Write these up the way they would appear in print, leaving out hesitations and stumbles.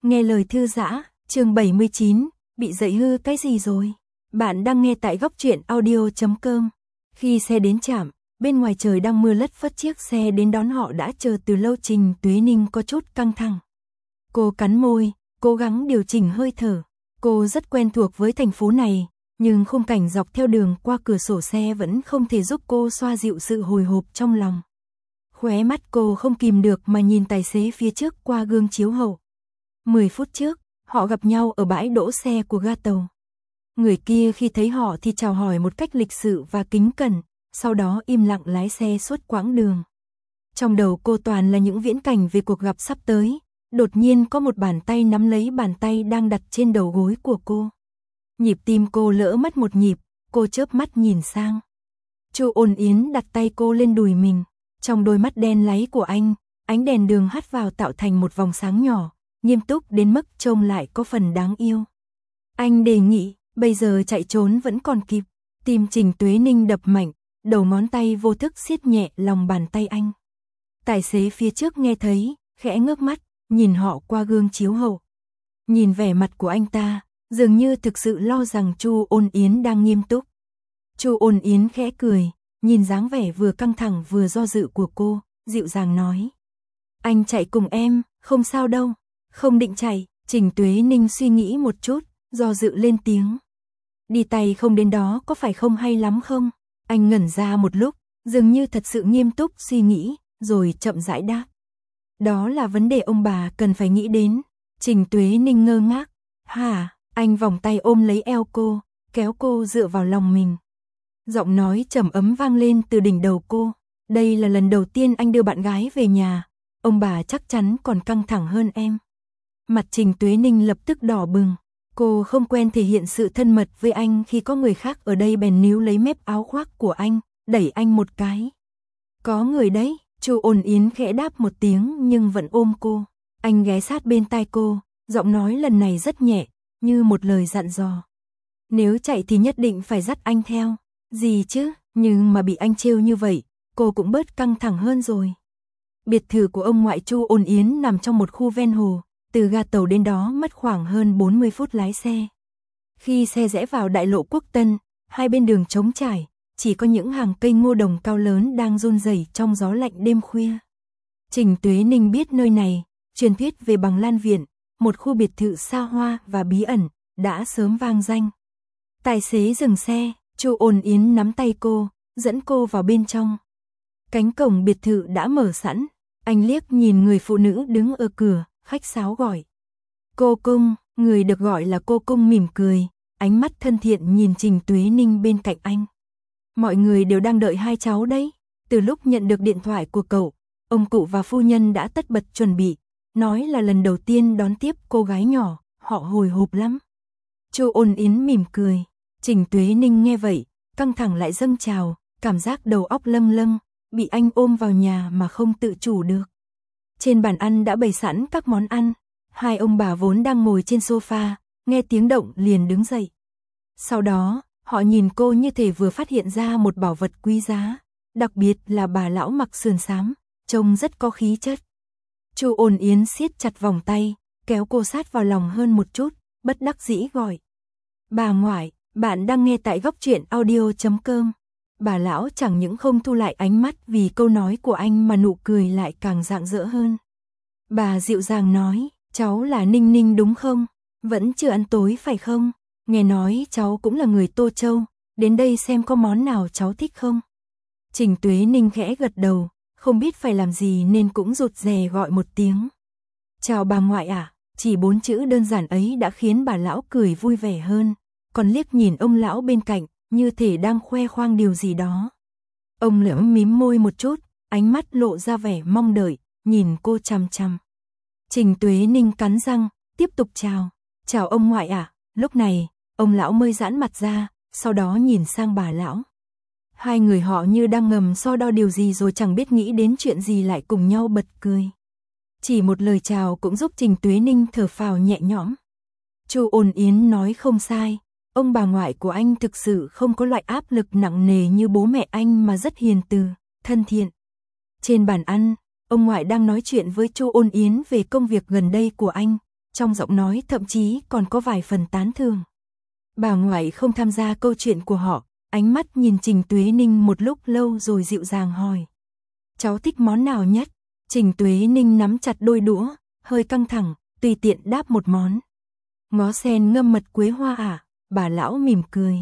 Nghe lời thư giã, chương 79, bị dạy hư cái gì rồi? Bạn đang nghe tại góc truyện audio.com. Khi xe đến trạm, bên ngoài trời đang mưa lất phất, chiếc xe đến đón họ đã chờ từ lâu. Trình Tuế Ninh có chút căng thẳng. Cô cắn môi, cố gắng điều chỉnh hơi thở. Cô rất quen thuộc với thành phố này, nhưng khung cảnh dọc theo đường qua cửa sổ xe vẫn không thể giúp cô xoa dịu sự hồi hộp trong lòng. Khóe mắt cô không kìm được mà nhìn tài xế phía trước qua gương chiếu hậu. 10 phút trước, họ gặp nhau ở bãi đỗ xe của ga tàu. Người kia khi thấy họ thì chào hỏi một cách lịch sự và kính cẩn, sau đó im lặng lái xe suốt quãng đường. Trong đầu cô toàn là những viễn cảnh về cuộc gặp sắp tới, đột nhiên có một bàn tay nắm lấy bàn tay đang đặt trên đầu gối của cô. Nhịp tim cô lỡ mất một nhịp, cô chớp mắt nhìn sang. Chu Ôn Yến đặt tay cô lên đùi mình, trong đôi mắt đen láy của anh, ánh đèn đường hắt vào tạo thành một vòng sáng nhỏ, nghiêm túc đến mức trông lại có phần đáng yêu. Anh đề nghị, bây giờ chạy trốn vẫn còn kịp. Tim Trình Tuế Ninh đập mạnh, đầu ngón tay vô thức siết nhẹ lòng bàn tay anh. Tài xế phía trước nghe thấy, khẽ ngước mắt, nhìn họ qua gương chiếu hậu. Nhìn vẻ mặt của anh ta, dường như thực sự lo rằng Chu Ôn Yến đang nghiêm túc. Chu Ôn Yến khẽ cười, nhìn dáng vẻ vừa căng thẳng vừa do dự của cô, dịu dàng nói. Anh chạy cùng em, không sao đâu. Không định chạy, Trình Tuế Ninh suy nghĩ một chút, do dự lên tiếng. Đi tay không đến đó có phải không hay lắm không? Anh ngẩn ra một lúc, dường như thật sự nghiêm túc suy nghĩ, rồi chậm rãi đáp. Đó là vấn đề ông bà cần phải nghĩ đến. Trình Tuế Ninh ngơ ngác. Hả? Anh vòng tay ôm lấy eo cô, kéo cô dựa vào lòng mình. Giọng nói trầm ấm vang lên từ đỉnh đầu cô. Đây là lần đầu tiên anh đưa bạn gái về nhà. Ông bà chắc chắn còn căng thẳng hơn em. Mặt Trình Tuế Ninh lập tức đỏ bừng. Cô không quen thể hiện sự thân mật với anh khi có người khác ở đây, bèn níu lấy mép áo khoác của anh, đẩy anh một cái. Có người đấy, Chu Ôn Yến khẽ đáp một tiếng nhưng vẫn ôm cô. Anh ghé sát bên tai cô, giọng nói lần này rất nhẹ, như một lời dặn dò. Nếu chạy thì nhất định phải dắt anh theo. Gì chứ, nhưng mà bị anh trêu như vậy, cô cũng bớt căng thẳng hơn rồi. Biệt thự của ông ngoại Chu Ôn Yến nằm trong một khu ven hồ. Từ ga tàu đến đó mất khoảng hơn 40 phút lái xe. Khi xe rẽ vào đại lộ Quốc Tân, hai bên đường trống trải, chỉ có những hàng cây ngô đồng cao lớn đang run rẩy trong gió lạnh đêm khuya. Trình Tuế Ninh biết nơi này, truyền thuyết về Bằng Lan Viện, một khu biệt thự xa hoa và bí ẩn, đã sớm vang danh. Tài xế dừng xe, Chu Ôn Yến nắm tay cô, dẫn cô vào bên trong. Cánh cổng biệt thự đã mở sẵn, anh liếc nhìn người phụ nữ đứng ở cửa. Khách sáo gọi. Cô Cung, người được gọi là cô Cung mỉm cười, ánh mắt thân thiện nhìn Trình Tuế Ninh bên cạnh anh. Mọi người đều đang đợi hai cháu đấy. Từ lúc nhận được điện thoại của cậu, ông cụ và phu nhân đã tất bật chuẩn bị, nói là lần đầu tiên đón tiếp cô gái nhỏ, họ hồi hộp lắm. Chu Ôn Yến mỉm cười, Trình Tuế Ninh nghe vậy, căng thẳng lại dâng trào, cảm giác đầu óc lâng lâng, bị anh ôm vào nhà mà không tự chủ được. Trên bàn ăn đã bày sẵn các món ăn, hai ông bà vốn đang ngồi trên sofa, nghe tiếng động liền đứng dậy. Sau đó, họ nhìn cô như thể vừa phát hiện ra một bảo vật quý giá, đặc biệt là bà lão mặc sườn xám, trông rất có khí chất. Chu Ôn Yến siết chặt vòng tay, kéo cô sát vào lòng hơn một chút, bất đắc dĩ gọi. Bà ngoại, bạn đang nghe tại góc truyện audio.com. Bà lão chẳng những không thu lại ánh mắt vì câu nói của anh mà nụ cười lại càng rạng rỡ hơn. Bà dịu dàng nói, cháu là Ninh Ninh đúng không? Vẫn chưa ăn tối phải không? Nghe nói cháu cũng là người Tô Châu, đến đây xem có món nào cháu thích không? Trình Tuế Ninh khẽ gật đầu, không biết phải làm gì nên cũng rụt rè gọi một tiếng. Chào bà ngoại ạ, chỉ 4 chữ đơn giản ấy đã khiến bà lão cười vui vẻ hơn, còn liếc nhìn ông lão bên cạnh, như thể đang khoe khoang điều gì đó. Ông lưỡng mím môi một chút, ánh mắt lộ ra vẻ mong đợi, nhìn cô chằm chằm. Trình Tuế Ninh cắn răng, tiếp tục chào. Chào ông ngoại ạ. Lúc này, ông lão mới giãn mặt ra, sau đó nhìn sang bà lão. Hai người họ như đang ngầm so đo điều gì rồi chẳng biết nghĩ đến chuyện gì lại cùng nhau bật cười. Chỉ một lời chào cũng giúp Trình Tuế Ninh thở phào nhẹ nhõm. Chu Ôn Yến nói không sai. Ông bà ngoại của anh thực sự không có loại áp lực nặng nề như bố mẹ anh mà rất hiền từ, thân thiện. Trên bàn ăn, ông ngoại đang nói chuyện với Chu Ôn Yến về công việc gần đây của anh, trong giọng nói thậm chí còn có vài phần tán thưởng. Bà ngoại không tham gia câu chuyện của họ, ánh mắt nhìn Trình Tuế Ninh một lúc lâu rồi dịu dàng hỏi. Cháu thích món nào nhất? Trình Tuế Ninh nắm chặt đôi đũa, hơi căng thẳng, tùy tiện đáp một món. Ngó sen ngâm mật quế hoa à? Bà lão mỉm cười.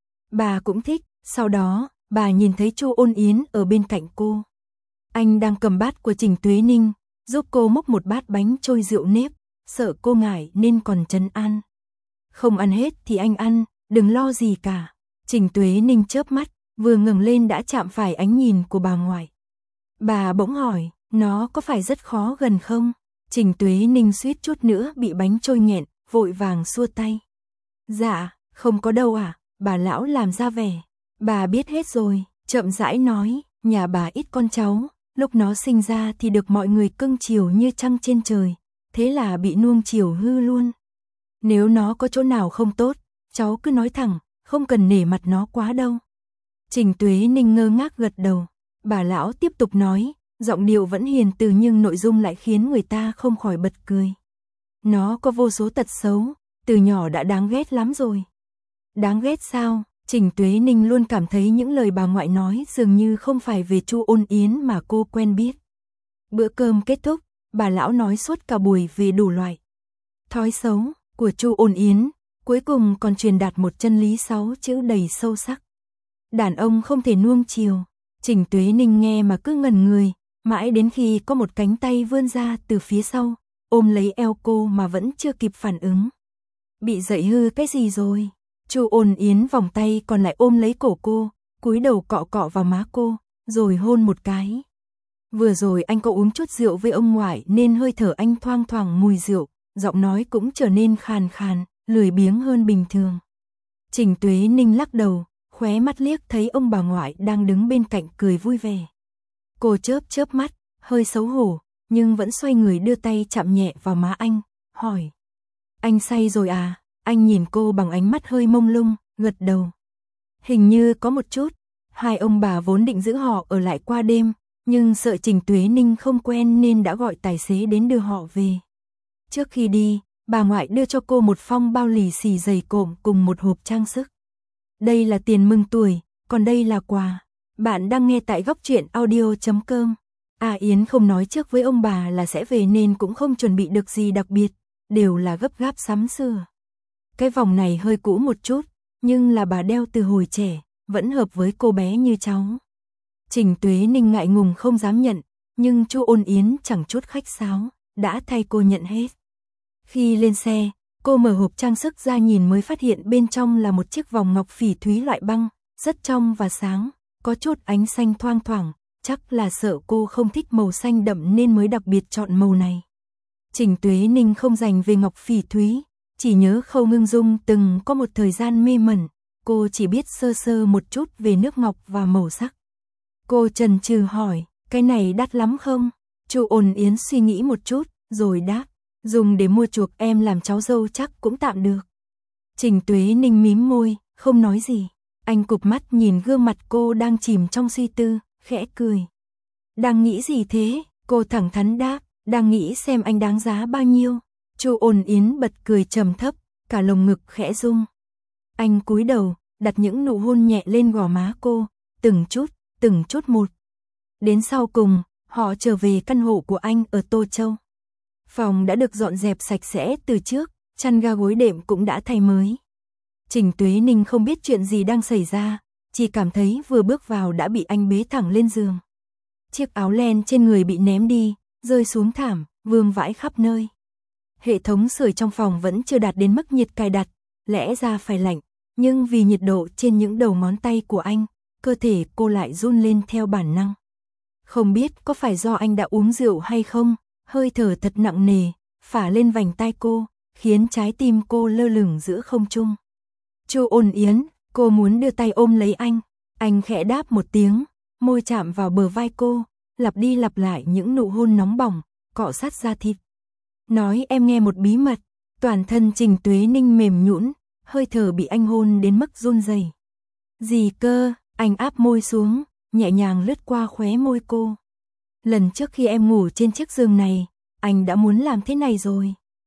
Bà cũng thích, sau đó, bà nhìn thấy Chu Ôn Yến ở bên cạnh cô. Anh đang cầm bát của Trình Tuế Ninh, giúp cô múc một bát bánh trôi rượu nếp, sợ cô ngại nên còn trấn an. Không ăn hết thì anh ăn, đừng lo gì cả. Trình Tuế Ninh chớp mắt, vừa ngẩng lên đã chạm phải ánh nhìn của bà ngoại. Bà bỗng hỏi, nó có phải rất khó gần không? Trình Tuế Ninh suýt chút nữa bị bánh trôi nghẹn, vội vàng xua tay. Dạ, không có đâu à, bà lão làm ra vẻ. Bà biết hết rồi, chậm rãi nói, nhà bà ít con cháu, lúc nó sinh ra thì được mọi người cưng chiều như trăng trên trời, thế là bị nuông chiều hư luôn. Nếu nó có chỗ nào không tốt, cháu cứ nói thẳng, không cần nể mặt nó quá đâu. Trình Tuế Ninh ngơ ngác gật đầu, bà lão tiếp tục nói, giọng điệu vẫn hiền từ nhưng nội dung lại khiến người ta không khỏi bật cười. Nó có vô số tật xấu, từ nhỏ đã đáng ghét lắm rồi. Đáng ghét sao? Trình Tuế Ninh luôn cảm thấy những lời bà ngoại nói dường như không phải về Chu Ôn Yến mà cô quen biết. Bữa cơm kết thúc, bà lão nói suốt cả buổi về đủ loại thói xấu của Chu Ôn Yến, cuối cùng còn truyền đạt một chân lý 6 chữ đầy sâu sắc. Đàn ông không thể nuông chiều. Trình Tuế Ninh nghe mà cứ ngẩn người, mãi đến khi có một cánh tay vươn ra từ phía sau, ôm lấy eo cô mà vẫn chưa kịp phản ứng. Bị dậy hư cái gì rồi? Chu Ôn Yến vòng tay còn lại ôm lấy cổ cô, cúi đầu cọ cọ vào má cô, rồi hôn một cái. Vừa rồi anh có uống chút rượu với ông ngoại nên hơi thở anh thoang thoảng mùi rượu, giọng nói cũng trở nên khàn khàn, lười biếng hơn bình thường. Trình Tuế Ninh lắc đầu, khóe mắt liếc thấy ông bà ngoại đang đứng bên cạnh cười vui vẻ. Cô chớp chớp mắt, hơi xấu hổ, nhưng vẫn xoay người đưa tay chạm nhẹ vào má anh, hỏi. Anh say rồi à? Anh nhìn cô bằng ánh mắt hơi mông lung, gật đầu. Hình như có một chút. Hai ông bà vốn định giữ họ ở lại qua đêm, nhưng sợ Trình Tuế Ninh không quen nên đã gọi tài xế đến đưa họ về. Trước khi đi, bà ngoại đưa cho cô một phong bao lì xì dày cộm cùng một hộp trang sức. Đây là tiền mừng tuổi, còn đây là quà. Bạn đang nghe tại góc truyện audio.com. Yến không nói trước với ông bà là sẽ về nên cũng không chuẩn bị được gì đặc biệt, đều là gấp gáp sắm sửa. Cái vòng này hơi cũ một chút, nhưng là bà đeo từ hồi trẻ, vẫn hợp với cô bé như cháu. Trình Tuế Ninh ngại ngùng không dám nhận, nhưng Chu Ôn Yến chẳng chút khách sáo, đã thay cô nhận hết. Khi lên xe, cô mở hộp trang sức ra nhìn mới phát hiện bên trong là một chiếc vòng ngọc phỉ thúy loại băng, rất trong và sáng, có chút ánh xanh thoang thoảng, chắc là sợ cô không thích màu xanh đậm nên mới đặc biệt chọn màu này. Trình Tuế Ninh không dành về ngọc phỉ thúy, chỉ nhớ Khâu Ngưng Dung từng có một thời gian mê mẩn, cô chỉ biết sơ sơ một chút về nước ngọc và màu sắc. Cô chần chừ hỏi, cái này đắt lắm không? Chu Ôn Yến suy nghĩ một chút, rồi đáp, dùng để mua chuộc em làm cháu dâu chắc cũng tạm được. Trình Tuế Ninh mím môi, không nói gì. Anh cụp mắt nhìn gương mặt cô đang chìm trong suy tư, khẽ cười. Đang nghĩ gì thế? Cô thẳng thắn đáp, đang nghĩ xem anh đáng giá bao nhiêu. Chu Ôn Yến bật cười trầm thấp, cả lồng ngực khẽ rung. Anh cúi đầu, đặt những nụ hôn nhẹ lên gò má cô, từng chút một. Đến sau cùng, họ trở về căn hộ của anh ở Tô Châu. Phòng đã được dọn dẹp sạch sẽ từ trước, chăn ga gối đệm cũng đã thay mới. Trình Tuế Ninh không biết chuyện gì đang xảy ra, chỉ cảm thấy vừa bước vào đã bị anh bế thẳng lên giường. Chiếc áo len trên người bị ném đi, rơi xuống thảm, vương vãi khắp nơi. Hệ thống sưởi trong phòng vẫn chưa đạt đến mức nhiệt cài đặt, lẽ ra phải lạnh, nhưng vì nhiệt độ trên những đầu ngón tay của anh, cơ thể cô lại run lên theo bản năng. Không biết có phải do anh đã uống rượu hay không, hơi thở thật nặng nề, phả lên vành tai cô, khiến trái tim cô lơ lửng giữa không trung. Chu Ôn Yến, cô muốn đưa tay ôm lấy anh khẽ đáp một tiếng, môi chạm vào bờ vai cô, lặp đi lặp lại những nụ hôn nóng bỏng, cọ sát da thịt. Nói em nghe một bí mật, toàn thân Trình Tuế Ninh mềm nhũn, hơi thở bị anh hôn đến mức run rẩy. Gì cơ? Anh áp môi xuống, nhẹ nhàng lướt qua khóe môi cô. Lần trước khi em ngủ trên chiếc giường này, anh đã muốn làm thế này rồi.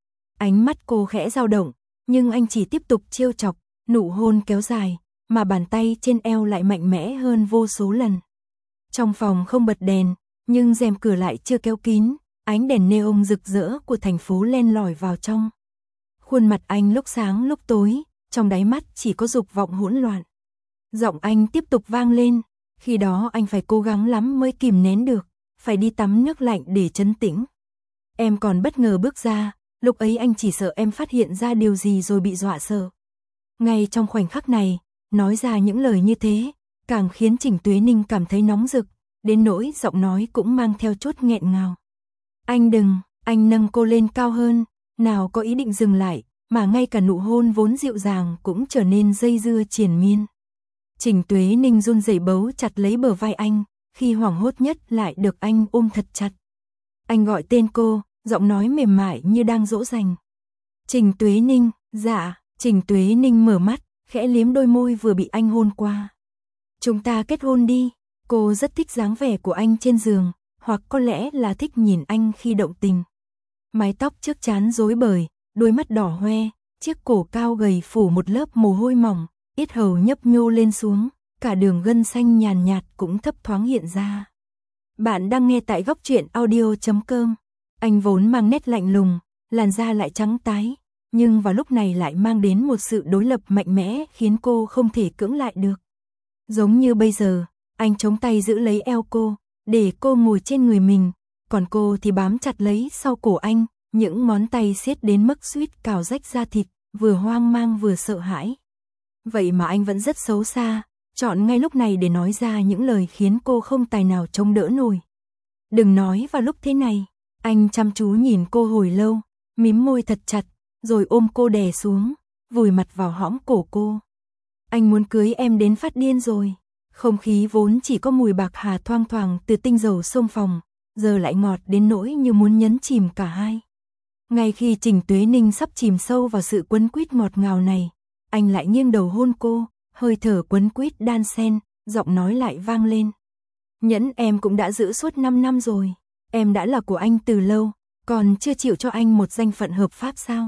Ánh mắt cô khẽ dao động, nhưng anh chỉ tiếp tục trêu chọc, nụ hôn kéo dài, mà bàn tay trên eo lại mạnh mẽ hơn vô số lần. Trong phòng không bật đèn, nhưng rèm cửa lại chưa kéo kín, ánh đèn neon rực rỡ của thành phố len lỏi vào trong. Khuôn mặt anh lúc sáng lúc tối, trong đáy mắt chỉ có dục vọng hỗn loạn. Giọng anh tiếp tục vang lên, khi đó anh phải cố gắng lắm mới kìm nén được, phải đi tắm nước lạnh để trấn tĩnh. Em còn bất ngờ bước ra, lúc ấy anh chỉ sợ em phát hiện ra điều gì rồi bị dọa sợ. Ngay trong khoảnh khắc này, nói ra những lời như thế, càng khiến Trình Tuế Ninh cảm thấy nóng rực, đến nỗi giọng nói cũng mang theo chút nghẹn ngào. Anh đừng, anh nâng cô lên cao hơn, nào có ý định dừng lại, mà ngay cả nụ hôn vốn dịu dàng cũng trở nên dây dưa triền miên. Trình Tuế Ninh run rẩy bấu chặt lấy bờ vai anh, khi hoảng hốt nhất lại được anh ôm thật chặt. Anh gọi tên cô, giọng nói mềm mại như đang dỗ dành. Trình Tuế Ninh, dạ. Trình Tuế Ninh mở mắt, khẽ liếm đôi môi vừa bị anh hôn qua. Chúng ta kết hôn đi. Cô rất thích dáng vẻ của anh trên giường, hoặc có lẽ là thích nhìn anh khi động tình. Mái tóc trước trán rối bời, đôi mắt đỏ hoe, chiếc cổ cao gầy phủ một lớp mồ hôi mỏng, yết hầu nhấp nhô lên xuống, cả đường gân xanh nhàn nhạt cũng thấp thoáng hiện ra. Bạn đang nghe tại Góc Truyện Audio.com. Anh vốn mang nét lạnh lùng, làn da lại trắng tái, nhưng vào lúc này lại mang đến một sự đối lập mạnh mẽ khiến cô không thể cưỡng lại được. Giống như bây giờ, anh chống tay giữ lấy eo cô, để cô ngồi trên người mình, còn cô thì bám chặt lấy sau cổ anh, những ngón tay siết đến mức suýt cào rách da thịt, vừa hoang mang vừa sợ hãi. Vậy mà anh vẫn rất xấu xa, chọn ngay lúc này để nói ra những lời khiến cô không tài nào chống đỡ nổi. Đừng nói vào lúc thế này. Anh chăm chú nhìn cô hồi lâu, mím môi thật chặt, rồi ôm cô đè xuống, vùi mặt vào hõm cổ cô. Anh muốn cưới em đến phát điên rồi. Không khí vốn chỉ có mùi bạc hà thoang thoảng từ tinh dầu xông phòng, giờ lại ngọt đến nỗi như muốn nhấn chìm cả hai. Ngay khi Trình Tuế Ninh sắp chìm sâu vào sự quấn quýt ngọt ngào này, anh lại nghiêng đầu hôn cô, hơi thở quấn quýt đan xen, giọng nói lại vang lên. Nhẫn em cũng đã giữ suốt 5 năm rồi, em đã là của anh từ lâu, còn chưa chịu cho anh một danh phận hợp pháp sao?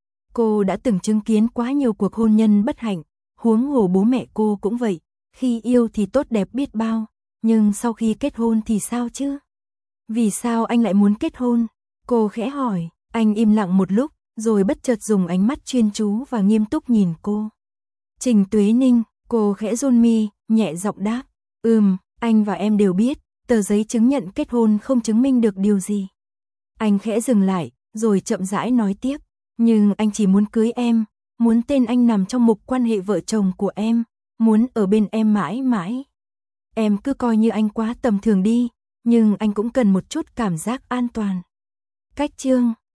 Cô đã từng chứng kiến quá nhiều cuộc hôn nhân bất hạnh, huống hồ bố mẹ cô cũng vậy, khi yêu thì tốt đẹp biết bao, nhưng sau khi kết hôn thì sao chứ? Vì sao anh lại muốn kết hôn? Cô khẽ hỏi. Anh im lặng một lúc, rồi bất chợt dùng ánh mắt chuyên chú và nghiêm túc nhìn cô. Trình Tuế Ninh, cô khẽ run mi, nhẹ giọng đáp. Anh và em đều biết, tờ giấy chứng nhận kết hôn không chứng minh được điều gì. Anh khẽ dừng lại, rồi chậm rãi nói tiếp. Nhưng anh chỉ muốn cưới em, muốn tên anh nằm trong mục quan hệ vợ chồng của em, muốn ở bên em mãi mãi. Em cứ coi như anh quá tầm thường đi, nhưng anh cũng cần một chút cảm giác an toàn. Cách chương